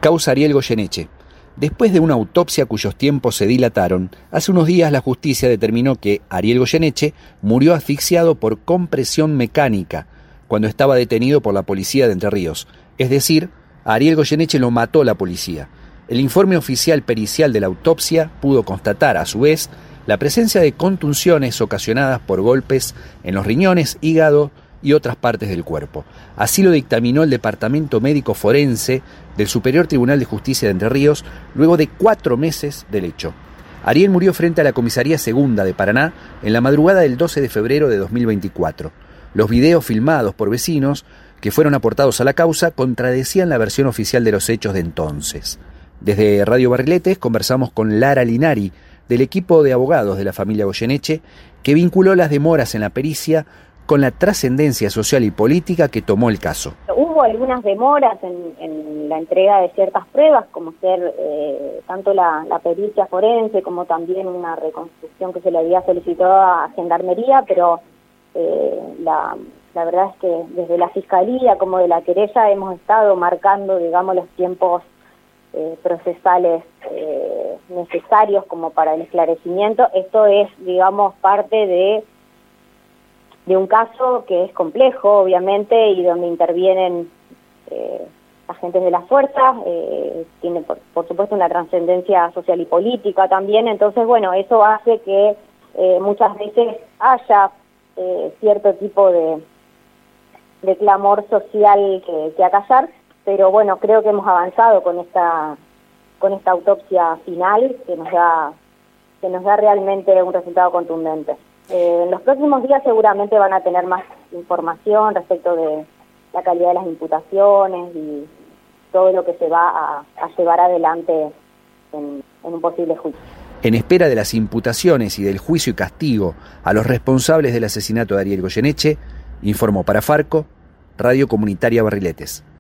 Causa Ariel Goyeneche. Después de una autopsia cuyos tiempos se dilataron, hace unos días la justicia determinó que Ariel Goyeneche murió asfixiado por compresión mecánica cuando estaba detenido por la policía de Entre Ríos. Es decir, a Ariel Goyeneche lo mató la policía. El informe oficial pericial de la autopsia pudo constatar, a su vez, la presencia de contusiones ocasionadas por golpes en los riñones, hígado y otras partes del cuerpo. Así lo dictaminó el Departamento Médico Forense del Superior Tribunal de Justicia de Entre Ríos luego de 4 meses del hecho. Ariel murió frente a la Comisaría Segunda de Paraná en la madrugada del 12 de febrero de 2024. Los videos filmados por vecinos que fueron aportados a la causa contradecían la versión oficial de los hechos de entonces. Desde Radio Barriletes conversamos con Lara Linari, del equipo de abogados de la familia Goyeneche, que vinculó las demoras en la pericia con la trascendencia social y política que tomó el caso. Hubo algunas demoras en la entrega de ciertas pruebas, como ser tanto la pericia forense como también una reconstrucción que se le había solicitado a Gendarmería, pero la verdad es que desde la Fiscalía como de la querella hemos estado marcando, digamos, los tiempos procesales necesarios como para el esclarecimiento. Esto es, digamos, parte de un caso que es complejo, obviamente, y donde intervienen agentes de las fuerzas, tiene por supuesto una trascendencia social y política también. Entonces, bueno, eso hace que muchas veces haya cierto tipo de clamor social que acallar, pero bueno, creo que hemos avanzado con esta autopsia final que nos da realmente un resultado contundente. En los próximos días seguramente van a tener más información respecto de la calidad de las imputaciones y todo lo que se va a llevar adelante en un posible juicio. En espera de las imputaciones y del juicio y castigo a los responsables del asesinato de Ariel Goyeneche, informó para Farco, Radio Comunitaria Barriletes.